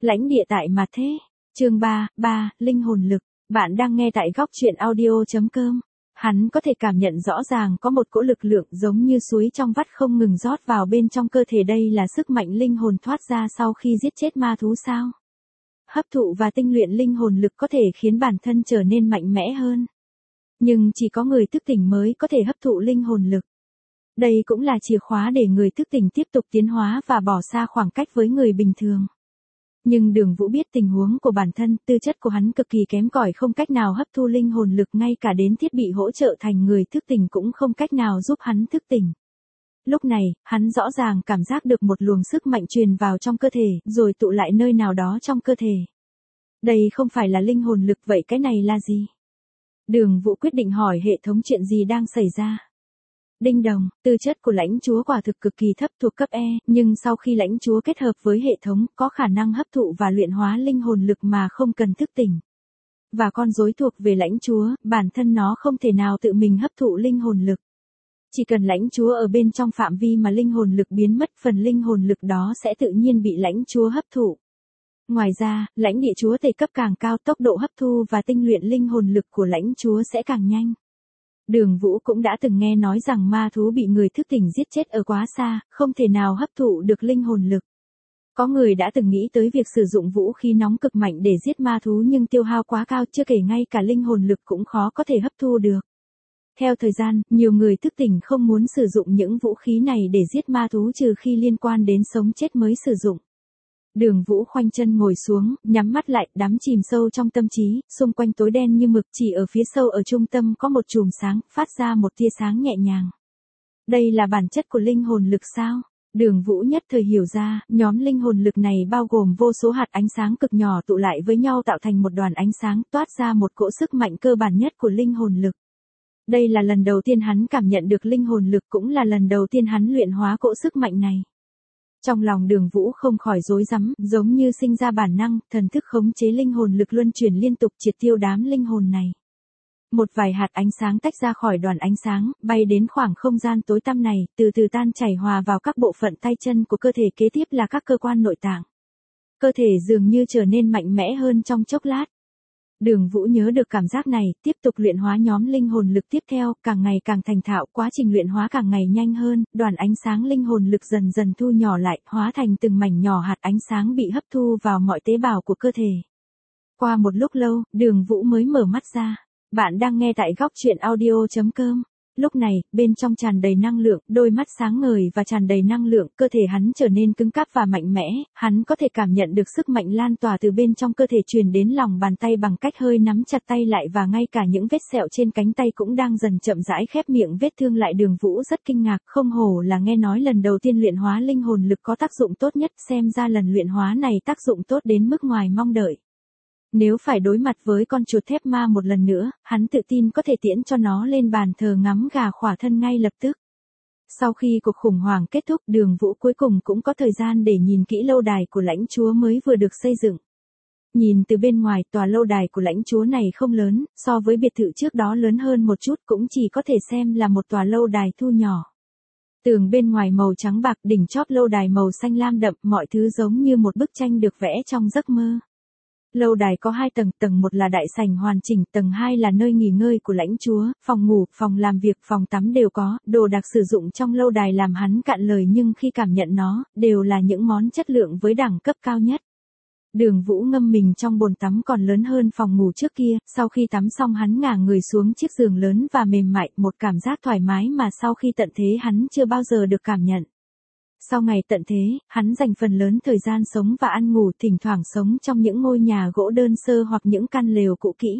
Lãnh địa tại mặt thế. Chương 3, linh hồn lực. Bạn đang nghe tại góc truyện audio.com. Hắn có thể cảm nhận rõ ràng có một cỗ lực lượng giống như suối trong vắt không ngừng rót vào bên trong cơ thể, đây là sức mạnh linh hồn thoát ra sau khi giết chết ma thú sao? Hấp thụ và tinh luyện linh hồn lực có thể khiến bản thân trở nên mạnh mẽ hơn. Nhưng chỉ có người thức tỉnh mới có thể hấp thụ linh hồn lực. Đây cũng là chìa khóa để người thức tỉnh tiếp tục tiến hóa và bỏ xa khoảng cách với người bình thường. Nhưng Đường Vũ biết tình huống của bản thân, tư chất của hắn cực kỳ kém cỏi, không cách nào hấp thu linh hồn lực, ngay cả đến thiết bị hỗ trợ thành người thức tỉnh cũng không cách nào giúp hắn thức tỉnh. Lúc này, hắn rõ ràng cảm giác được một luồng sức mạnh truyền vào trong cơ thể, rồi tụ lại nơi nào đó trong cơ thể. Đây không phải là linh hồn lực, vậy cái này là gì? Đường Vũ quyết định hỏi hệ thống chuyện gì đang xảy ra. Đinh đồng, tư chất của lãnh chúa quả thực cực kỳ thấp, thuộc cấp E, nhưng sau khi lãnh chúa kết hợp với hệ thống, có khả năng hấp thụ và luyện hóa linh hồn lực mà không cần thức tỉnh. Và con rối thuộc về lãnh chúa, bản thân nó không thể nào tự mình hấp thụ linh hồn lực. Chỉ cần lãnh chúa ở bên trong phạm vi mà linh hồn lực biến mất, phần linh hồn lực đó sẽ tự nhiên bị lãnh chúa hấp thụ. Ngoài ra, lãnh địa chúa tể cấp càng cao, tốc độ hấp thu và tinh luyện linh hồn lực của lãnh chúa sẽ càng nhanh. Đường Vũ cũng đã từng nghe nói rằng ma thú bị người thức tỉnh giết chết ở quá xa, không thể nào hấp thụ được linh hồn lực. Có người đã từng nghĩ tới việc sử dụng vũ khí nóng cực mạnh để giết ma thú, nhưng tiêu hao quá cao, chưa kể ngay cả linh hồn lực cũng khó có thể hấp thu được. Theo thời gian, nhiều người thức tỉnh không muốn sử dụng những vũ khí này để giết ma thú trừ khi liên quan đến sống chết mới sử dụng. Đường Vũ khoanh chân ngồi xuống, nhắm mắt lại, đắm chìm sâu trong tâm trí, xung quanh tối đen như mực, chỉ ở phía sâu ở trung tâm có một chùm sáng, phát ra một tia sáng nhẹ nhàng. Đây là bản chất của linh hồn lực sao? Đường Vũ nhất thời hiểu ra, nhóm linh hồn lực này bao gồm vô số hạt ánh sáng cực nhỏ tụ lại với nhau tạo thành một đoàn ánh sáng, toát ra một cỗ sức mạnh cơ bản nhất của linh hồn lực. Đây là lần đầu tiên hắn cảm nhận được linh hồn lực, cũng là lần đầu tiên hắn luyện hóa cỗ sức mạnh này. Trong lòng Đường Vũ không khỏi rối rắm, giống như sinh ra bản năng, thần thức khống chế linh hồn lực luân chuyển liên tục triệt tiêu đám linh hồn này. Một vài hạt ánh sáng tách ra khỏi đoàn ánh sáng, bay đến khoảng không gian tối tăm này, từ từ tan chảy hòa vào các bộ phận tay chân của cơ thể, kế tiếp là các cơ quan nội tạng. Cơ thể dường như trở nên mạnh mẽ hơn trong chốc lát. Đường Vũ nhớ được cảm giác này, tiếp tục luyện hóa nhóm linh hồn lực tiếp theo, càng ngày càng thành thạo, quá trình luyện hóa càng ngày nhanh hơn, đoàn ánh sáng linh hồn lực dần dần thu nhỏ lại, hóa thành từng mảnh nhỏ hạt ánh sáng bị hấp thu vào mọi tế bào của cơ thể. Qua một lúc lâu, Đường Vũ mới mở mắt ra. Bạn đang nghe tại góc truyện audio.com. Lúc này, bên trong tràn đầy năng lượng, đôi mắt sáng ngời và tràn đầy năng lượng, cơ thể hắn trở nên cứng cáp và mạnh mẽ, hắn có thể cảm nhận được sức mạnh lan tỏa từ bên trong cơ thể truyền đến lòng bàn tay bằng cách hơi nắm chặt tay lại, và ngay cả những vết sẹo trên cánh tay cũng đang dần chậm rãi khép miệng vết thương lại. Đường Vũ rất kinh ngạc, không hổ là nghe nói lần đầu tiên luyện hóa linh hồn lực có tác dụng tốt nhất, xem ra lần luyện hóa này tác dụng tốt đến mức ngoài mong đợi. Nếu phải đối mặt với con chuột thép ma một lần nữa, hắn tự tin có thể tiễn cho nó lên bàn thờ ngắm gà khỏa thân ngay lập tức. Sau khi cuộc khủng hoảng kết thúc, Đường Vũ cuối cùng cũng có thời gian để nhìn kỹ lâu đài của lãnh chúa mới vừa được xây dựng. Nhìn từ bên ngoài, tòa lâu đài của lãnh chúa này không lớn, so với biệt thự trước đó lớn hơn một chút, cũng chỉ có thể xem là một tòa lâu đài thu nhỏ. Tường bên ngoài màu trắng bạc, đỉnh chóp lâu đài màu xanh lam đậm, mọi thứ giống như một bức tranh được vẽ trong giấc mơ. Lâu đài có 2 tầng, tầng 1 là đại sảnh hoàn chỉnh, tầng 2 là nơi nghỉ ngơi của lãnh chúa, phòng ngủ, phòng làm việc, phòng tắm đều có, đồ đạc sử dụng trong lâu đài làm hắn cạn lời, nhưng khi cảm nhận nó, đều là những món chất lượng với đẳng cấp cao nhất. Đường Vũ ngâm mình trong bồn tắm còn lớn hơn phòng ngủ trước kia, sau khi tắm xong hắn ngả người xuống chiếc giường lớn và mềm mại, một cảm giác thoải mái mà sau khi tận thế hắn chưa bao giờ được cảm nhận. Sau ngày tận thế, hắn dành phần lớn thời gian sống và ăn ngủ, thỉnh thoảng sống trong những ngôi nhà gỗ đơn sơ hoặc những căn lều cũ kỹ.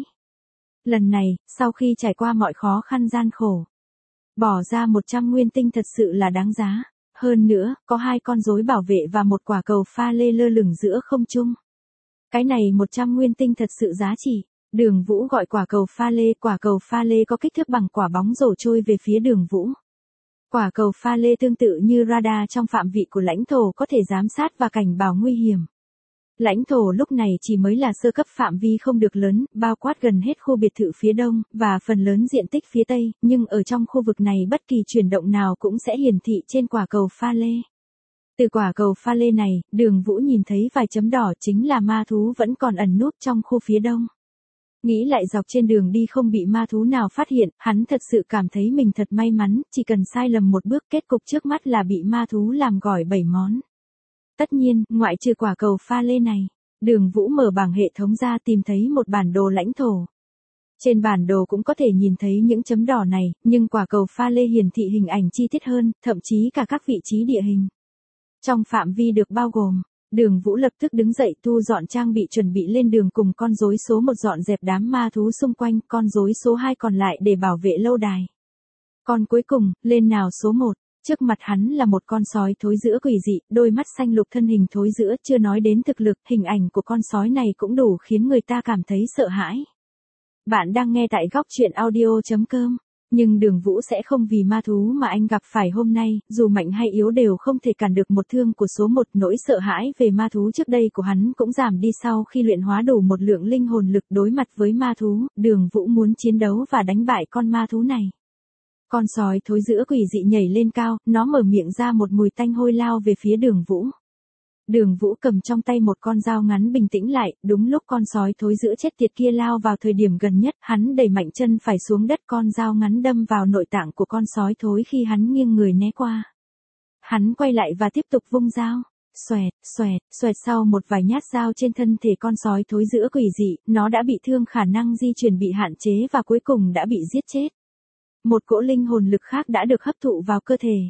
Lần này, sau khi trải qua mọi khó khăn gian khổ, bỏ ra 100 nguyên tinh thật sự là đáng giá. Hơn nữa, có 2 con rối bảo vệ và một quả cầu pha lê lơ lửng giữa không trung. Cái này 100 nguyên tinh thật sự giá trị. Đường Vũ gọi quả cầu pha lê có kích thước bằng quả bóng rổ trôi về phía Đường Vũ. Quả cầu pha lê tương tự như radar trong phạm vị của lãnh thổ, có thể giám sát và cảnh báo nguy hiểm. Lãnh thổ lúc này chỉ mới là sơ cấp, phạm vi không được lớn, bao quát gần hết khu biệt thự phía đông, và phần lớn diện tích phía tây, nhưng ở trong khu vực này bất kỳ chuyển động nào cũng sẽ hiển thị trên quả cầu pha lê. Từ quả cầu pha lê này, Đường Vũ nhìn thấy vài chấm đỏ chính là ma thú vẫn còn ẩn núp trong khu phía đông. Nghĩ lại dọc trên đường đi không bị ma thú nào phát hiện, hắn thật sự cảm thấy mình thật may mắn, chỉ cần sai lầm một bước kết cục trước mắt là bị ma thú làm gỏi 7 món. Tất nhiên, ngoại trừ quả cầu pha lê này, Đường Vũ mở bảng hệ thống ra tìm thấy một bản đồ lãnh thổ. Trên bản đồ cũng có thể nhìn thấy những chấm đỏ này, nhưng quả cầu pha lê hiển thị hình ảnh chi tiết hơn, thậm chí cả các vị trí địa hình. Trong phạm vi được bao gồm, Đường Vũ lập tức đứng dậy thu dọn trang bị chuẩn bị lên đường cùng con rối số 1 dọn dẹp đám ma thú xung quanh, con rối số 2 còn lại để bảo vệ lâu đài. Con cuối cùng, lên nào số 1, trước mặt hắn là một con sói thối giữa quỷ dị, đôi mắt xanh lục thân hình thối giữa, chưa nói đến thực lực, hình ảnh của con sói này cũng đủ khiến người ta cảm thấy sợ hãi. Bạn đang nghe tại góc truyện audio.com. Nhưng Đường Vũ sẽ không vì ma thú mà anh gặp phải hôm nay, dù mạnh hay yếu đều không thể cản được một thương của số 1. Nỗi sợ hãi về ma thú trước đây của hắn cũng giảm đi sau khi luyện hóa đủ một lượng linh hồn lực đối mặt với ma thú. Đường Vũ muốn chiến đấu và đánh bại con ma thú này. Con sói thối giữa quỷ dị nhảy lên cao, nó mở miệng ra một mùi tanh hôi lao về phía Đường Vũ. Đường Vũ cầm trong tay một con dao ngắn bình tĩnh lại, đúng lúc con sói thối giữa chết tiệt kia lao vào thời điểm gần nhất, hắn đẩy mạnh chân phải xuống đất, con dao ngắn đâm vào nội tạng của con sói thối khi hắn nghiêng người né qua. Hắn quay lại và tiếp tục vung dao. Xoẹt, xoẹt, xoẹt, sau một vài nhát dao trên thân thể con sói thối giữa quỷ dị, nó đã bị thương, khả năng di chuyển bị hạn chế và cuối cùng đã bị giết chết. Một cỗ linh hồn lực khác đã được hấp thụ vào cơ thể.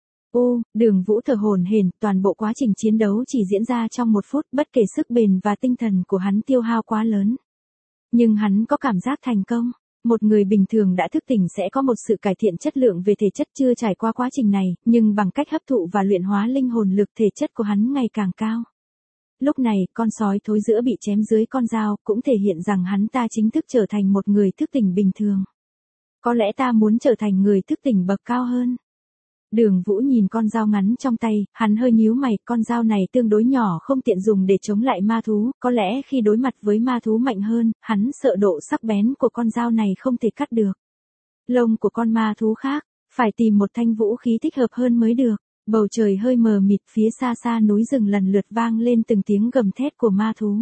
Đường Vũ thở hổn hển, toàn bộ quá trình chiến đấu chỉ diễn ra trong 1 phút, bất kể sức bền và tinh thần của hắn tiêu hao quá lớn. Nhưng hắn có cảm giác thành công. Một người bình thường đã thức tỉnh sẽ có một sự cải thiện chất lượng về thể chất chưa trải qua quá trình này, nhưng bằng cách hấp thụ và luyện hóa linh hồn lực thể chất của hắn ngày càng cao. Lúc này, con sói thối giữa bị chém dưới con dao, cũng thể hiện rằng hắn ta chính thức trở thành một người thức tỉnh bình thường. Có lẽ ta muốn trở thành người thức tỉnh bậc cao hơn. Đường Vũ nhìn con dao ngắn trong tay, hắn hơi nhíu mày, con dao này tương đối nhỏ không tiện dùng để chống lại ma thú, có lẽ khi đối mặt với ma thú mạnh hơn, hắn sợ độ sắc bén của con dao này không thể cắt được lông của con ma thú khác, phải tìm một thanh vũ khí thích hợp hơn mới được. Bầu trời hơi mờ mịt, phía xa xa núi rừng lần lượt vang lên từng tiếng gầm thét của ma thú.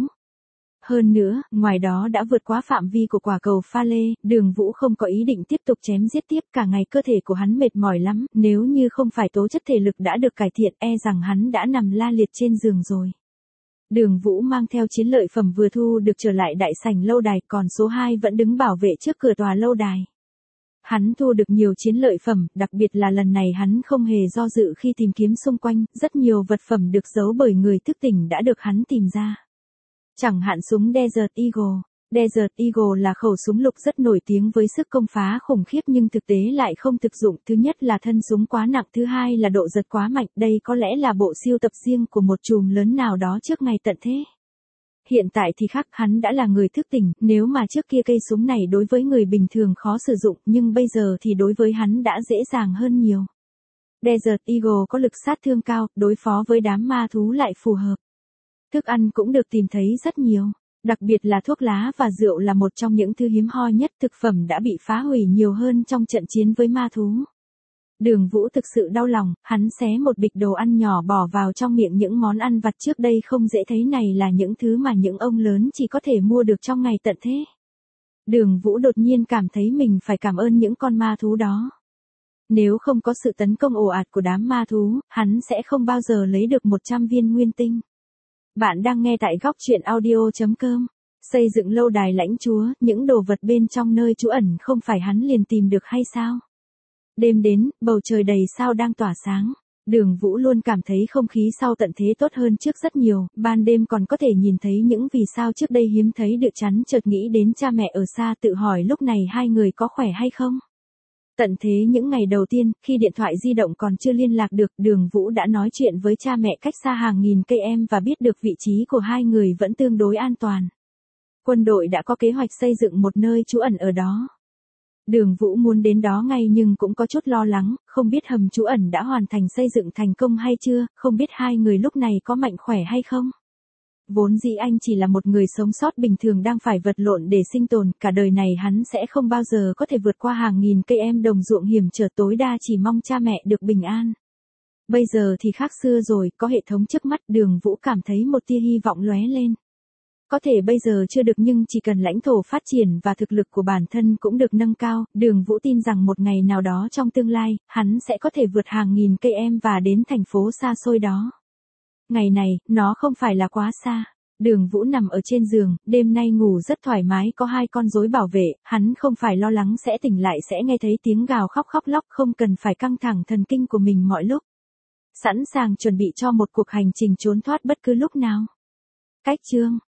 Hơn nữa, ngoài đó đã vượt quá phạm vi của quả cầu pha lê, Đường Vũ không có ý định tiếp tục chém giết tiếp, cả ngày cơ thể của hắn mệt mỏi lắm, nếu như không phải tố chất thể lực đã được cải thiện e rằng hắn đã nằm la liệt trên giường rồi. Đường Vũ mang theo chiến lợi phẩm vừa thu được trở lại đại sảnh lâu đài, còn số 2 vẫn đứng bảo vệ trước cửa tòa lâu đài. Hắn thu được nhiều chiến lợi phẩm, đặc biệt là lần này hắn không hề do dự khi tìm kiếm xung quanh, rất nhiều vật phẩm được giấu bởi người thức tỉnh đã được hắn tìm ra. Chẳng hạn súng Desert Eagle. Desert Eagle là khẩu súng lục rất nổi tiếng với sức công phá khủng khiếp nhưng thực tế lại không thực dụng. Thứ nhất là thân súng quá nặng, thứ hai là độ giật quá mạnh. Đây có lẽ là bộ sưu tập riêng của một trùm lớn nào đó trước ngày tận thế. Hiện tại thì khác, hắn đã là người thức tỉnh, nếu mà trước kia cây súng này đối với người bình thường khó sử dụng, nhưng bây giờ thì đối với hắn đã dễ dàng hơn nhiều. Desert Eagle có lực sát thương cao, đối phó với đám ma thú lại phù hợp. Thức ăn cũng được tìm thấy rất nhiều, đặc biệt là thuốc lá và rượu là một trong những thứ hiếm hoi nhất, thực phẩm đã bị phá hủy nhiều hơn trong trận chiến với ma thú. Đường Vũ thực sự đau lòng, hắn xé một bịch đồ ăn nhỏ bỏ vào trong miệng, những món ăn vặt trước đây không dễ thấy này là những thứ mà những ông lớn chỉ có thể mua được trong ngày tận thế. Đường Vũ đột nhiên cảm thấy mình phải cảm ơn những con ma thú đó. Nếu không có sự tấn công ồ ạt của đám ma thú, hắn sẽ không bao giờ lấy được 100 viên nguyên tinh. Bạn đang nghe tại góc truyện audio.com. Xây dựng lâu đài lãnh chúa, những đồ vật bên trong nơi trú ẩn không phải hắn liền tìm được hay sao? Đêm đến, bầu trời đầy sao đang tỏa sáng. Đường Vũ luôn cảm thấy không khí sau tận thế tốt hơn trước rất nhiều, ban đêm còn có thể nhìn thấy những vì sao trước đây hiếm thấy được, chắn chợt nghĩ đến cha mẹ ở xa, tự hỏi lúc này hai người có khỏe hay không. Tận thế những ngày đầu tiên, khi điện thoại di động còn chưa liên lạc được, Đường Vũ đã nói chuyện với cha mẹ cách xa hàng nghìn cây và biết được vị trí của hai người vẫn tương đối an toàn. Quân đội đã có kế hoạch xây dựng một nơi trú ẩn ở đó. Đường Vũ muốn đến đó ngay nhưng cũng có chút lo lắng, không biết hầm trú ẩn đã hoàn thành xây dựng thành công hay chưa, không biết hai người lúc này có mạnh khỏe hay không. Vốn dĩ anh chỉ là một người sống sót bình thường đang phải vật lộn để sinh tồn, cả đời này hắn sẽ không bao giờ có thể vượt qua hàng nghìn cây đồng ruộng hiểm trở, tối đa chỉ mong cha mẹ được bình an. Bây giờ thì khác xưa rồi, có hệ thống trước mắt, Đường Vũ cảm thấy một tia hy vọng lóe lên. Có thể bây giờ chưa được nhưng chỉ cần lãnh thổ phát triển và thực lực của bản thân cũng được nâng cao, Đường Vũ tin rằng một ngày nào đó trong tương lai, hắn sẽ có thể vượt hàng nghìn cây em và đến thành phố xa xôi đó. Ngày này, nó không phải là quá xa. Đường Vũ nằm ở trên giường, đêm nay ngủ rất thoải mái, có 2 con rối bảo vệ, hắn không phải lo lắng sẽ tỉnh lại sẽ nghe thấy tiếng gào khóc khóc lóc, không cần phải căng thẳng thần kinh của mình mọi lúc. Sẵn sàng chuẩn bị cho một cuộc hành trình trốn thoát bất cứ lúc nào. Cách chương